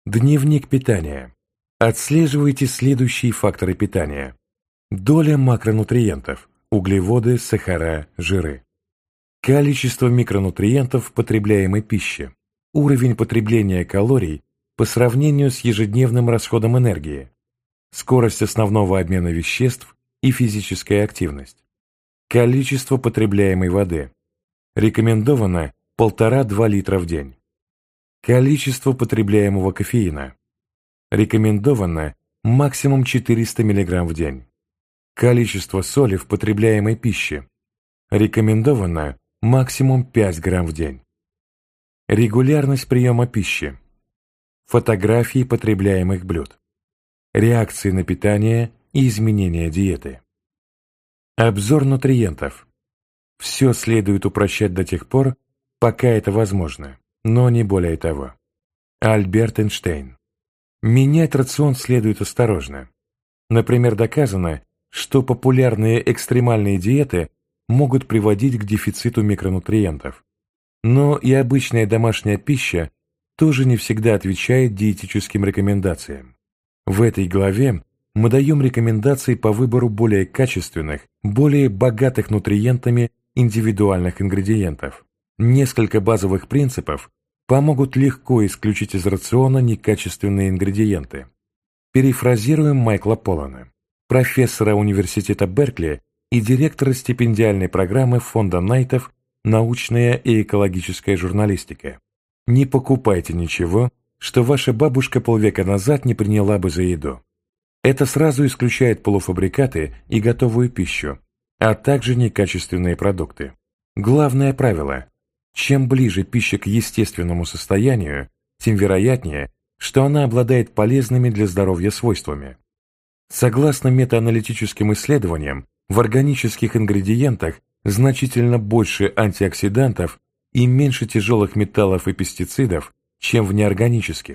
Дневник питания. Отслеживайте следующие факторы питания. Доля макронутриентов – углеводы, сахара, жиры. Количество микронутриентов в потребляемой пище. Уровень потребления калорий по сравнению с ежедневным расходом энергии. Скорость основного обмена веществ и физическая активность. Количество потребляемой воды. Рекомендовано 1,5–2 литра в день. Количество потребляемого кофеина. Рекомендовано максимум 400 мг в день. Количество соли в потребляемой пище. Рекомендовано максимум 5 грамм в день. Регулярность приема пищи. Фотографии потребляемых блюд. Реакции на питание и изменения диеты. Обзор нутриентов. Все следует упрощать до тех пор, пока это возможно, но не более того. Альберт Эйнштейн. Менять рацион следует осторожно. Например, доказано, что популярные экстремальные диеты могут приводить к дефициту микронутриентов. Но и обычная домашняя пища тоже не всегда отвечает диетическим рекомендациям. В этой главе мы даем рекомендации по выбору более качественных, более богатых нутриентами индивидуальных ингредиентов. Несколько базовых принципов помогут легко исключить из рациона некачественные ингредиенты. Перефразируем Майкла Поллана, профессора университета Беркли и директора стипендиальной программы фонда Найтов «Научная и экологическая журналистика». Не покупайте ничего, что ваша бабушка полвека назад не приняла бы за еду. Это сразу исключает полуфабрикаты и готовую пищу, а также некачественные продукты. Главное правило – чем ближе пища к естественному состоянию, тем вероятнее, что она обладает полезными для здоровья свойствами. Согласно метааналитическим исследованиям, в органических ингредиентах значительно больше антиоксидантов и меньше тяжелых металлов и пестицидов, чем в неорганических.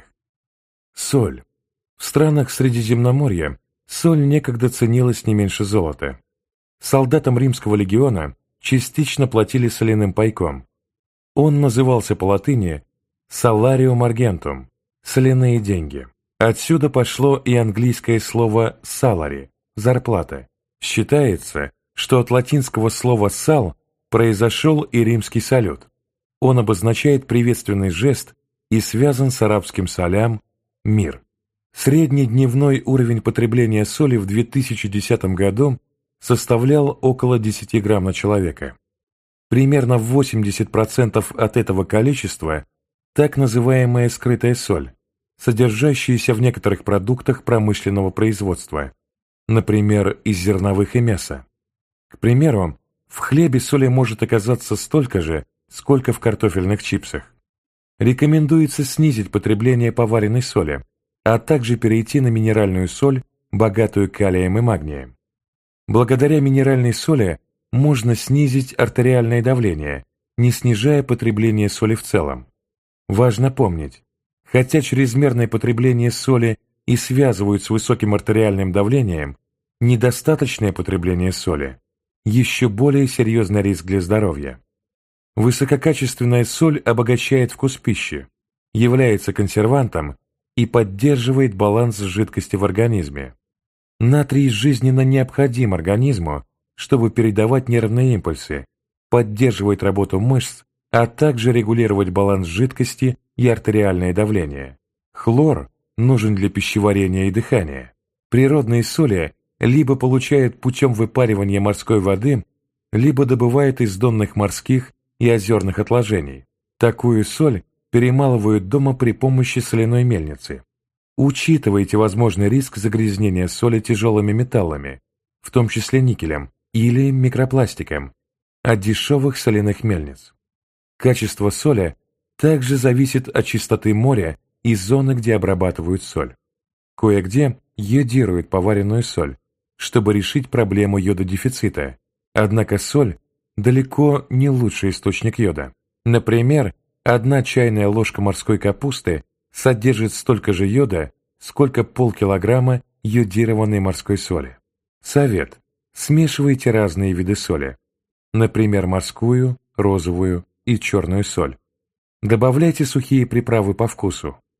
Соль. В странах Средиземноморья соль некогда ценилась не меньше золота. Солдатам Римского легиона частично платили соляным пайком. Он назывался по латыни «salarium argentum» – «соляные деньги». Отсюда пошло и английское слово «salary» – «зарплата». Считается, что от латинского слова «sal» произошел и римский салют. Он обозначает приветственный жест и связан с арабским «салям» – «мир». Средний дневной уровень потребления соли в 2010 году составлял около 10 грамм на человека. Примерно 80% от этого количества – так называемая скрытая соль, содержащаяся в некоторых продуктах промышленного производства, например, из зерновых и мяса. К примеру, в хлебе соли может оказаться столько же, сколько в картофельных чипсах. Рекомендуется снизить потребление поваренной соли, а также перейти на минеральную соль, богатую калием и магнием. Благодаря минеральной соли можно снизить артериальное давление, не снижая потребление соли в целом. Важно помнить, хотя чрезмерное потребление соли и связывают с высоким артериальным давлением, недостаточное потребление соли – еще более серьезный риск для здоровья. Высококачественная соль обогащает вкус пищи, является консервантом и поддерживает баланс жидкости в организме. Натрий жизненно необходим организму, чтобы передавать нервные импульсы, поддерживать работу мышц, а также регулировать баланс жидкости и артериальное давление. Хлор нужен для пищеварения и дыхания. Природные соли либо получают путем выпаривания морской воды, либо добывают из донных морских и озерных отложений. Такую соль перемалывают дома при помощи соляной мельницы. Учитывайте возможный риск загрязнения соли тяжелыми металлами, в том числе никелем или микропластиком, от дешевых соляных мельниц. Качество соли также зависит от чистоты моря и зоны, где обрабатывают соль. Кое-где йодируют поваренную соль, чтобы решить проблему йододефицита, однако соль далеко не лучший источник йода. Например, 1 чайная ложка морской капусты содержит столько же йода, сколько полкилограмма йодированной морской соли. Совет. Смешивайте разные виды соли, например, морскую, розовую и черную соль. Добавляйте сухие приправы по вкусу,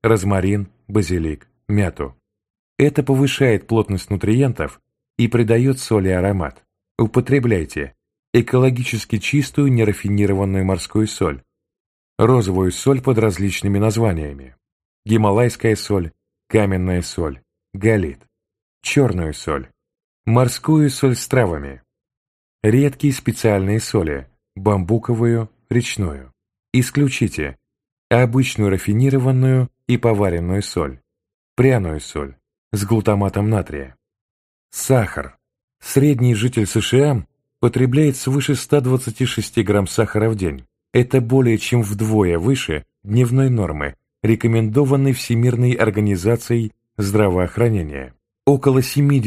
розмарин, базилик, мяту. Это повышает плотность нутриентов и придает соли аромат. Употребляйте экологически чистую нерафинированную морскую соль, розовую соль под различными названиями, гималайская соль, каменная соль, галит, черную соль, морскую соль с травами, редкие специальные соли, бамбуковую, речную. Исключите обычную рафинированную и поваренную соль, пряную соль с глутаматом натрия. Сахар. Средний житель США потребляет свыше 126 грамм сахара в день. Это более чем вдвое выше дневной нормы, рекомендованной Всемирной организацией здравоохранения. Около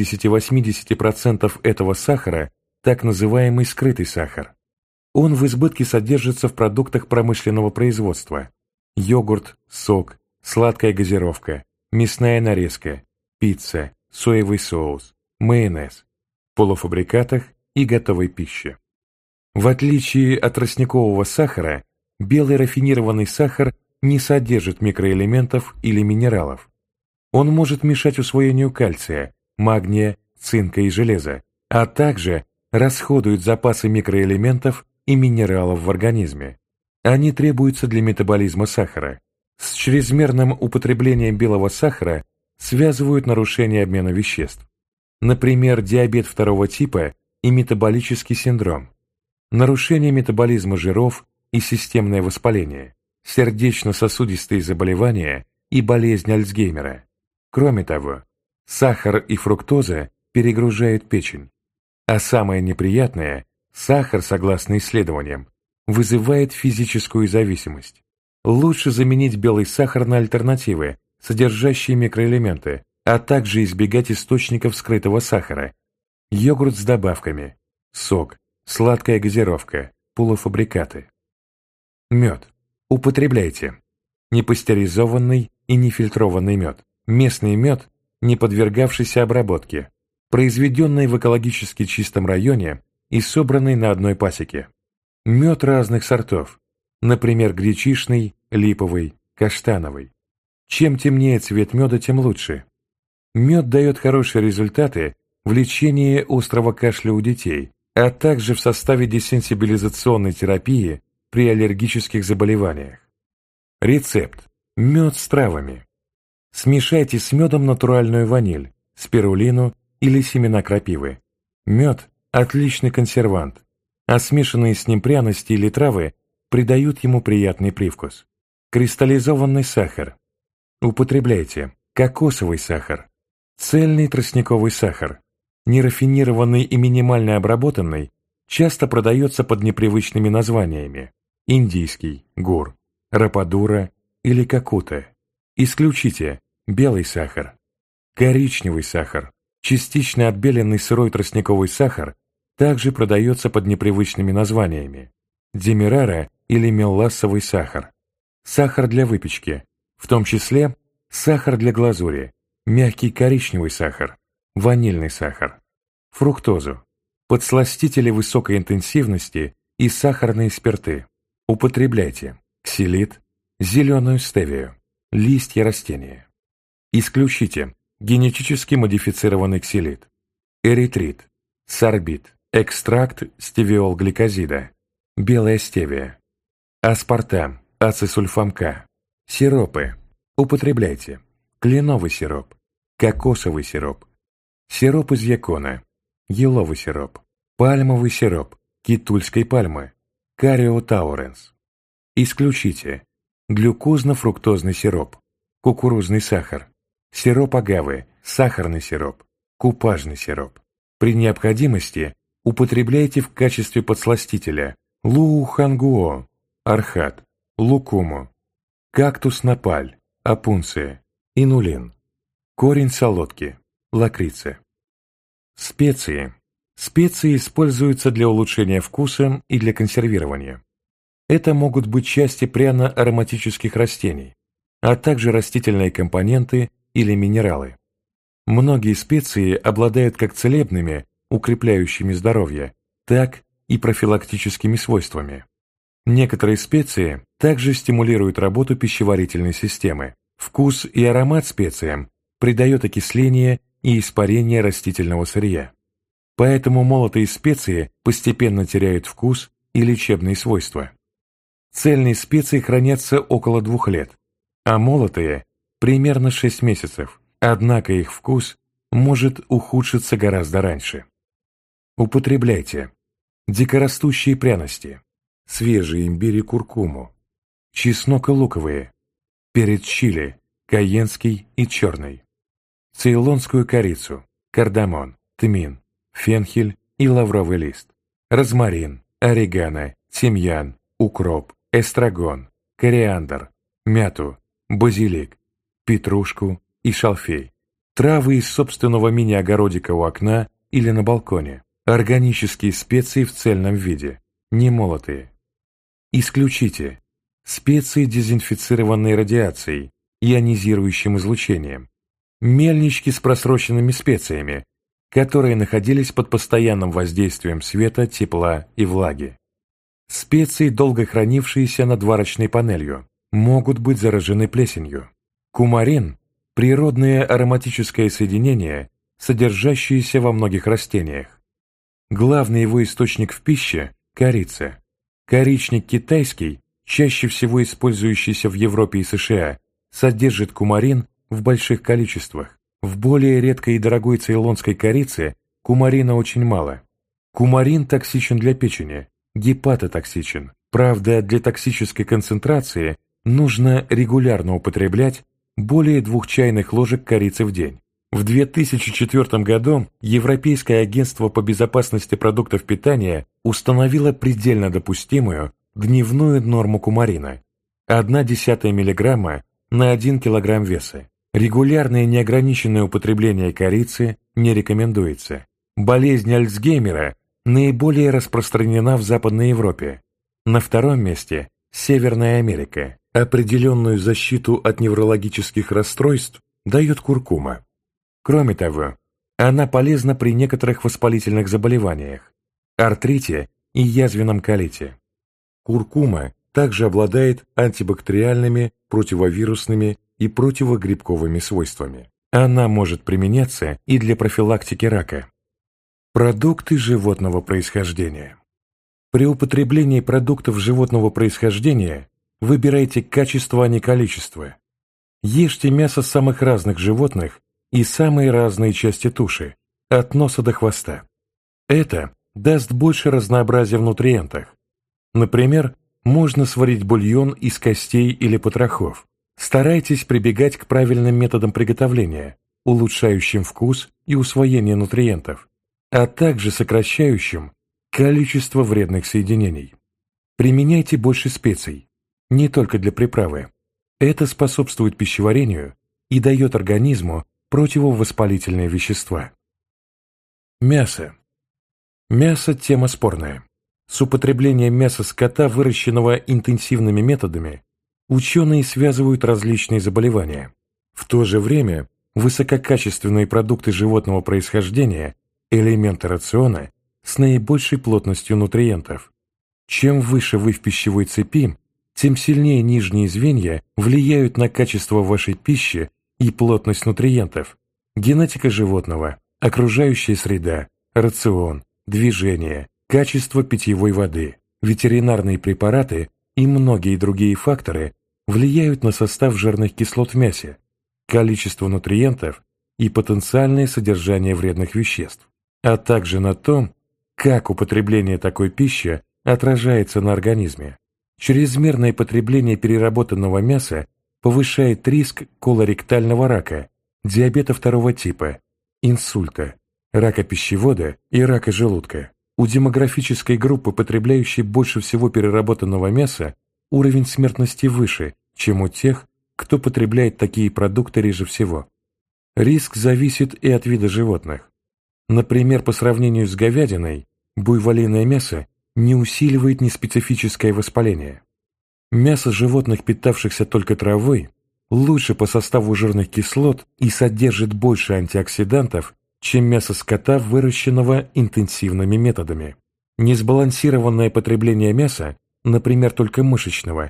70-80% этого сахара – так называемый скрытый сахар. Он в избытке содержится в продуктах промышленного производства: йогурт, сок, сладкая газировка, мясная нарезка, пицца, соевый соус, майонез, полуфабрикатах и готовой пище. В отличие от тростникового сахара, белый рафинированный сахар не содержит микроэлементов или минералов. Он может мешать усвоению кальция, магния, цинка и железа, а также расходует запасы микроэлементов и минералов в организме. Они требуются для метаболизма сахара. С чрезмерным употреблением белого сахара связывают нарушение обмена веществ. Например, диабет второго типа и метаболический синдром, нарушение метаболизма жиров и системное воспаление, сердечно-сосудистые заболевания и болезнь Альцгеймера. Кроме того, сахар и фруктоза перегружают печень. А самое неприятное – сахар, согласно исследованиям, вызывает физическую зависимость. Лучше заменить белый сахар на альтернативы, содержащие микроэлементы, а также избегать источников скрытого сахара: йогурт с добавками, сок, сладкая газировка, полуфабрикаты. Мед. Употребляйте непастеризованный и нефильтрованный мед, местный мед, не подвергавшийся обработке, произведенный в экологически чистом районе и собранный на одной пасеке. Мед разных сортов, например, гречишный, липовый, каштановый. Чем темнее цвет меда, тем лучше. Мед дает хорошие результаты в лечении острого кашля у детей, а также в составе десенсибилизационной терапии при аллергических заболеваниях. Рецепт. Мед с травами. Смешайте с медом натуральную ваниль, спирулину или семена крапивы. Мед – отличный консервант, а смешанные с ним пряности или травы придают ему приятный привкус. Кристаллизованный сахар. Употребляйте кокосовый сахар, цельный тростниковый сахар, нерафинированный и минимально обработанный, часто продается под непривычными названиями: индийский, гур, рападура или какута. Исключите белый сахар. Коричневый сахар, частично отбеленный сырой тростниковый сахар, также продается под непривычными названиями: демерара или мелассовый сахар, сахар для выпечки, в том числе сахар для глазури, мягкий коричневый сахар, ванильный сахар, фруктозу, подсластители высокой интенсивности и сахарные спирты. Употребляйте ксилит, зеленую стевию, листья растения. Исключите генетически модифицированный ксилит, эритрит, сорбит, экстракт стевиолгликозида, белая стевия, аспартам, ацисульфам К, сиропы. Употребляйте кленовый сироп, кокосовый сироп, сироп из якона, еловый сироп, пальмовый сироп китульской пальмы, карио тауренс. Исключите глюкозно-фруктозный сироп, кукурузный сахар, сироп агавы, сахарный сироп, купажный сироп. При необходимости употребляйте в качестве подсластителя луухангуо, архат, лукуму, кактус-напаль, опунция, инулин, корень солодки, лакрица. Специи. Специи используются для улучшения вкуса и для консервирования. Это могут быть части пряно-ароматических растений, а также растительные компоненты или минералы. Многие специи обладают как целебными, укрепляющими здоровье, так и профилактическими свойствами. Некоторые специи также стимулируют работу пищеварительной системы. Вкус и аромат специям придает окисление и испарение растительного сырья. Поэтому молотые специи постепенно теряют вкус и лечебные свойства. Цельные специи хранятся около 2 лет, а молотые – примерно 6 месяцев, однако их вкус может ухудшиться гораздо раньше. Употребляйте дикорастущие пряности, свежий имбирь и куркуму, чеснок и луковые, перец чили, кайенский и черный, цейлонскую корицу, кардамон, тмин, фенхель и лавровый лист, розмарин, орегано, тимьян, укроп, эстрагон, кориандр, мяту, базилик, петрушку и шалфей, травы из собственного мини-огородика у окна или на балконе, органические специи в цельном виде, не молотые. Исключите специи, дезинфицированные радиацией, ионизирующим излучением, мельнички с просроченными специями, которые находились под постоянным воздействием света, тепла и влаги. Специи, долго хранившиеся над варочной панелью, могут быть заражены плесенью. Кумарин – природное ароматическое соединение, содержащееся во многих растениях. Главный его источник в пище – корица. Коричник китайский, чаще всего использующийся в Европе и США, содержит кумарин в больших количествах. В более редкой и дорогой цейлонской корице кумарина очень мало. Кумарин токсичен для печени, гепатотоксичен. Правда, для токсической концентрации нужно регулярно употреблять более 2 чайных ложек корицы в день. В 2004 году Европейское агентство по безопасности продуктов питания установило предельно допустимую дневную норму кумарина – 0,1 мг на 1 кг веса. Регулярное неограниченное употребление корицы не рекомендуется. Болезнь Альцгеймера наиболее распространена в Западной Европе. На втором месте – Северная Америка. Определенную защиту от неврологических расстройств дает куркума. Кроме того, она полезна при некоторых воспалительных заболеваниях, артрите и язвенном колите. Куркума также обладает антибактериальными, противовирусными и противогрибковыми свойствами. Она может применяться и для профилактики рака. Продукты животного происхождения. При употреблении продуктов животного происхождения выбирайте качество, а не количество. Ешьте мясо самых разных животных и самые разные части туши, от носа до хвоста. Это даст больше разнообразия в нутриентах. Например, можно сварить бульон из костей или потрохов. Старайтесь прибегать к правильным методам приготовления, улучшающим вкус и усвоение нутриентов, а также сокращающим количество вредных соединений. Применяйте больше специй, не только для приправы. Это способствует пищеварению и дает организму противовоспалительные вещества. Мясо. Мясо – тема спорная. С употреблением мяса скота, выращенного интенсивными методами, ученые связывают различные заболевания. В то же время высококачественные продукты животного происхождения – элементы рациона с наибольшей плотностью нутриентов. Чем выше вы в пищевой цепи, тем сильнее нижние звенья влияют на качество вашей пищи и плотность нутриентов, генетика животного, окружающая среда, рацион, движение, качество питьевой воды, ветеринарные препараты и многие другие факторы влияют на состав жирных кислот в мясе, количество нутриентов и потенциальное содержание вредных веществ, а также на том, как употребление такой пищи отражается на организме. Чрезмерное потребление переработанного мяса повышает риск колоректального рака, диабета 2 типа, инсульта, рака пищевода и рака желудка. У демографической группы, потребляющей больше всего переработанного мяса, уровень смертности выше, чем у тех, кто потребляет такие продукты реже всего. Риск зависит и от вида животных. Например, по сравнению с говядиной, буйволиное мясо не усиливает неспецифическое воспаление. Мясо животных, питавшихся только травой, лучше по составу жирных кислот и содержит больше антиоксидантов, чем мясо скота, выращенного интенсивными методами. Несбалансированное потребление мяса, например, только мышечного,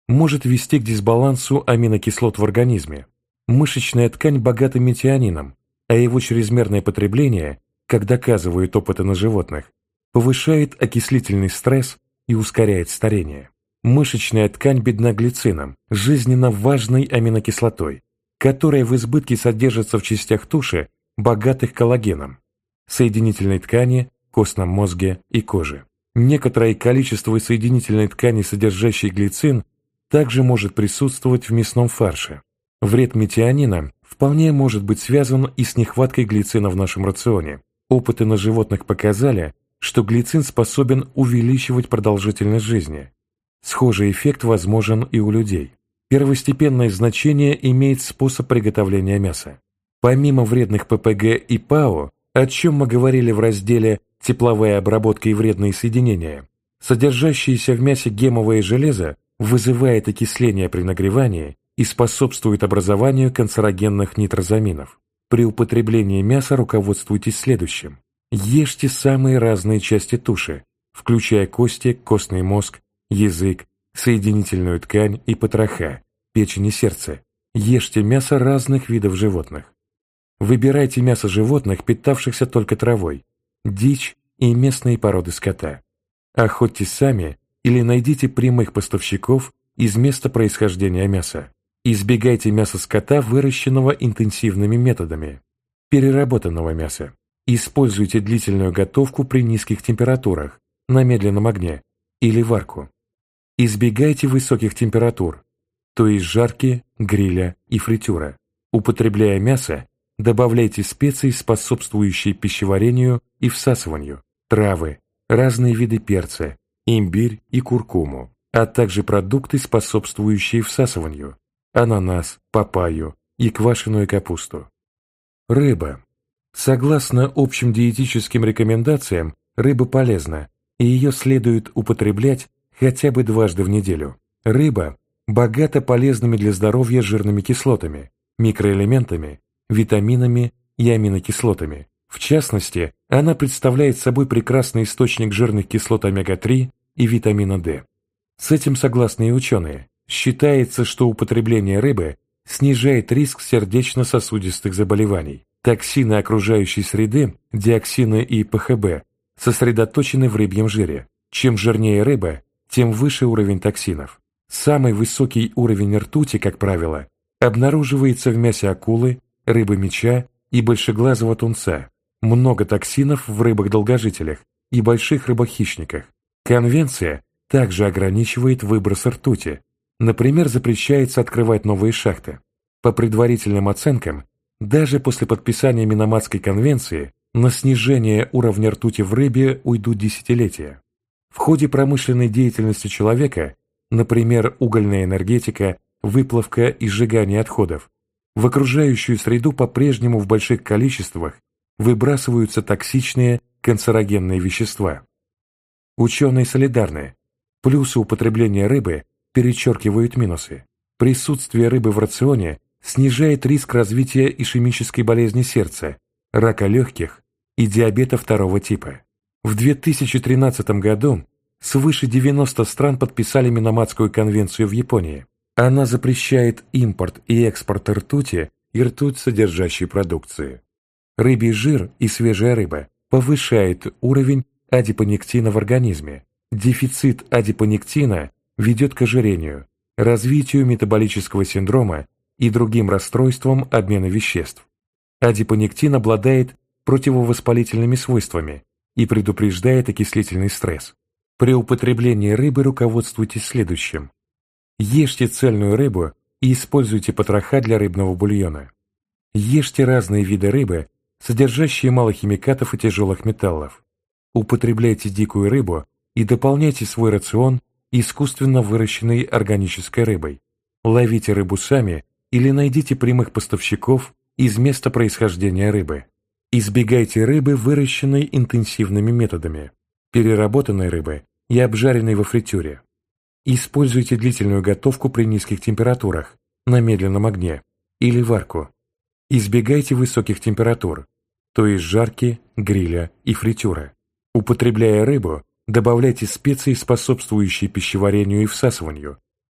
может вести к дисбалансу аминокислот в организме. Мышечная ткань богата метионином, а его чрезмерное потребление, как доказывают опыты на животных, повышает окислительный стресс и ускоряет старение. Мышечная ткань бедна глицином, жизненно важной аминокислотой, которая в избытке содержится в частях туши, богатых коллагеном, соединительной ткани, костном мозге и коже. Некоторое количество соединительной ткани, содержащей глицин, также может присутствовать в мясном фарше. Вред метионина вполне может быть связан и с нехваткой глицина в нашем рационе. Опыты на животных показали, что глицин способен увеличивать продолжительность жизни. Схожий эффект возможен и у людей. Первостепенное значение имеет способ приготовления мяса. Помимо вредных ППГ и ПАО, о чем мы говорили в разделе «Тепловая обработка и вредные соединения», содержащееся в мясе гемовое железо вызывает окисление при нагревании и способствует образованию канцерогенных нитрозаминов. При употреблении мяса руководствуйтесь следующим. Ешьте самые разные части туши, включая кости, костный мозг, язык, соединительную ткань и потроха, печень и сердце. Ешьте мясо разных видов животных. Выбирайте мясо животных, питавшихся только травой, дичь и местные породы скота. Охотьтесь сами или найдите прямых поставщиков из места происхождения мяса. Избегайте мяса скота, выращенного интенсивными методами. Переработанного мяса. Используйте длительную готовку при низких температурах, на медленном огне или варку. Избегайте высоких температур, то есть жарки, гриля и фритюра. Употребляя мясо, добавляйте специи, способствующие пищеварению и всасыванию, травы, разные виды перца, имбирь и куркуму, а также продукты, способствующие всасыванию, ананас, папайю и квашеную капусту. Рыба. Согласно общим диетическим рекомендациям, рыба полезна, и ее следует употреблять хотя бы дважды в неделю. Рыба богата полезными для здоровья жирными кислотами, микроэлементами, витаминами и аминокислотами. В частности, она представляет собой прекрасный источник жирных кислот омега-3 и витамина D. С этим согласны и ученые. Считается, что употребление рыбы снижает риск сердечно-сосудистых заболеваний. Токсины окружающей среды, диоксины и ПХБ, сосредоточены в рыбьем жире. Чем жирнее рыба, тем выше уровень токсинов. Самый высокий уровень ртути, как правило, обнаруживается в мясе акулы, рыбы меча и большеглазого тунца. Много токсинов в рыбах-долгожителях и больших рыбах-хищниках. Конвенция также ограничивает выброс ртути. Например, запрещается открывать новые шахты. По предварительным оценкам, даже после подписания Минаматской конвенции на снижение уровня ртути в рыбе уйдут десятилетия. В ходе промышленной деятельности человека, например, угольная энергетика, выплавка и сжигание отходов, в окружающую среду по-прежнему в больших количествах выбрасываются токсичные канцерогенные вещества. Ученые солидарны. Плюсы употребления рыбы перечеркивают минусы. Присутствие рыбы в рационе снижает риск развития ишемической болезни сердца, рака легких и диабета второго типа. В 2013 году свыше 90 стран подписали Минаматскую конвенцию в Японии. Она запрещает импорт и экспорт ртути и ртуть содержащей продукции. Рыбий жир и свежая рыба повышает уровень адипонектина в организме. Дефицит адипонектина ведет к ожирению, развитию метаболического синдрома и другим расстройствам обмена веществ. Адипонектин обладает противовоспалительными свойствами и предупреждает окислительный стресс. При употреблении рыбы руководствуйтесь следующим. Ешьте цельную рыбу и используйте потроха для рыбного бульона. Ешьте разные виды рыбы, содержащие мало химикатов и тяжелых металлов. Употребляйте дикую рыбу и дополняйте свой рацион искусственно выращенной органической рыбой. Ловите рыбу сами или найдите прямых поставщиков из места происхождения рыбы. Избегайте рыбы, выращенной интенсивными методами, переработанной рыбы и обжаренной во фритюре. Используйте длительную готовку при низких температурах, на медленном огне или варку. Избегайте высоких температур, то есть жарки, гриля и фритюра. Употребляя рыбу, добавляйте специи, способствующие пищеварению и всасыванию,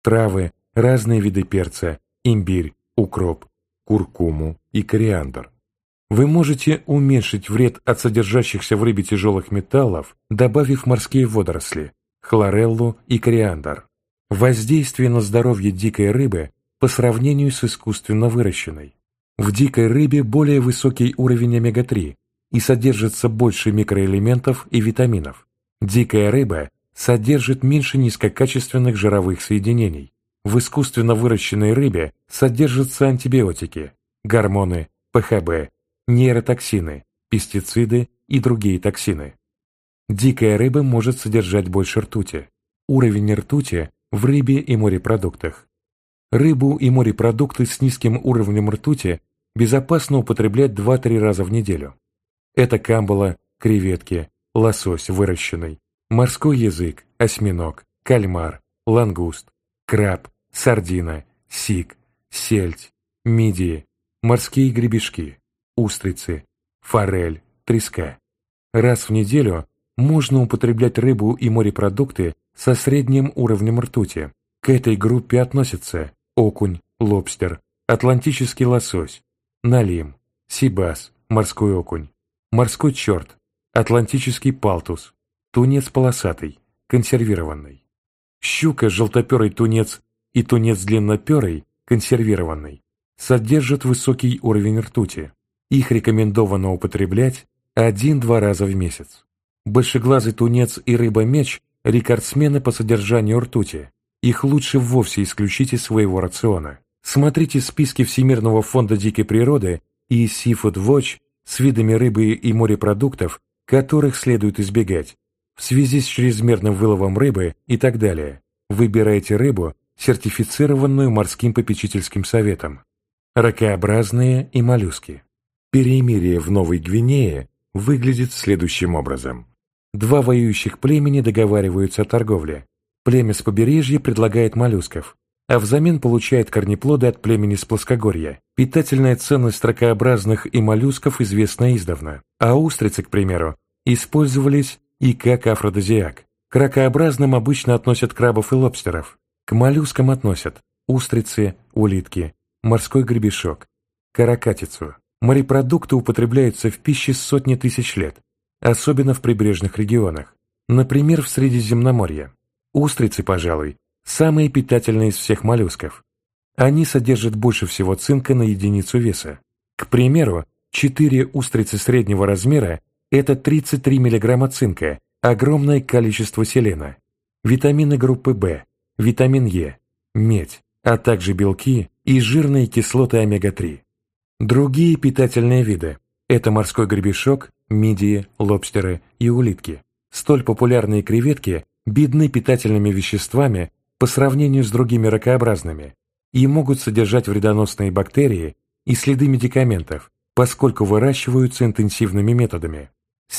травы, разные виды перца, имбирь, укроп, куркуму и кориандр. Вы можете уменьшить вред от содержащихся в рыбе тяжелых металлов, добавив морские водоросли, хлореллу и кориандр. Воздействие на здоровье дикой рыбы по сравнению с искусственно выращенной. В дикой рыбе более высокий уровень омега-3 и содержится больше микроэлементов и витаминов. Дикая рыба содержит меньше низкокачественных жировых соединений. В искусственно выращенной рыбе содержатся антибиотики, гормоны, ПХБ, нейротоксины, пестициды и другие токсины. Дикая рыба может содержать больше ртути. Уровень ртути в рыбе и морепродуктах. Рыбу и морепродукты с низким уровнем ртути безопасно употреблять 2-3 раза в неделю. Это камбала, креветки, лосось выращенный, морской язык, осьминог, кальмар, лангуст, краб, сардина, сик, сельдь, мидии, морские гребешки, устрицы, форель, треска. Раз в неделю можно употреблять рыбу и морепродукты со средним уровнем ртути. К этой группе относятся окунь, лобстер, атлантический лосось, налим, сибас, морской окунь, морской черт, атлантический палтус, тунец полосатый, консервированный, щука, желтоперый тунец и тунец длинноперый, консервированный, содержат высокий уровень ртути. Их рекомендовано употреблять 1-2 раза в месяц. Большеглазый тунец и рыба-меч – рекордсмены по содержанию ртути. Их лучше вовсе исключить из своего рациона. Смотрите списки Всемирного фонда дикой природы и Seafood Watch с видами рыбы и морепродуктов, которых следует избегать, в связи с чрезмерным выловом рыбы и так далее. Выбирайте рыбу, сертифицированную морским попечительским советом. Ракообразные и моллюски. Перемирие в Новой Гвинее выглядит следующим образом. 2 воюющих племени договариваются о торговле. Племя с побережья предлагает моллюсков, а взамен получает корнеплоды от племени с плоскогорья. Питательная ценность ракообразных и моллюсков известна издавна, а устрицы, к примеру, использовались и как афродизиак. К ракообразным обычно относят крабов и лобстеров, к моллюскам относят устрицы, улитки, морской гребешок, каракатицу. Морепродукты употребляются в пище сотни тысяч лет, особенно в прибрежных регионах, например, в Средиземноморье. Устрицы, пожалуй, самые питательные из всех моллюсков. Они содержат больше всего цинка на единицу веса. К примеру, 4 устрицы среднего размера – это 33 мг цинка, огромное количество селена, витамины группы В, витамин Е, медь, а также белки и жирные кислоты омега-3. Другие питательные виды – это морской гребешок, мидии, лобстеры и улитки. Столь популярные креветки бедны питательными веществами по сравнению с другими ракообразными и могут содержать вредоносные бактерии и следы медикаментов, поскольку выращиваются интенсивными методами.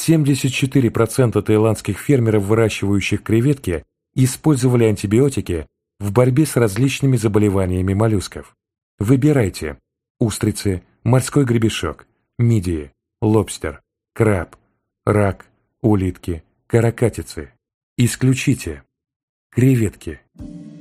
74% таиландских фермеров, выращивающих креветки, использовали антибиотики в борьбе с различными заболеваниями моллюсков. Выбирайте устрицы, морской гребешок, мидии, лобстер, краб, рак, улитки, каракатицы. Исключите креветки.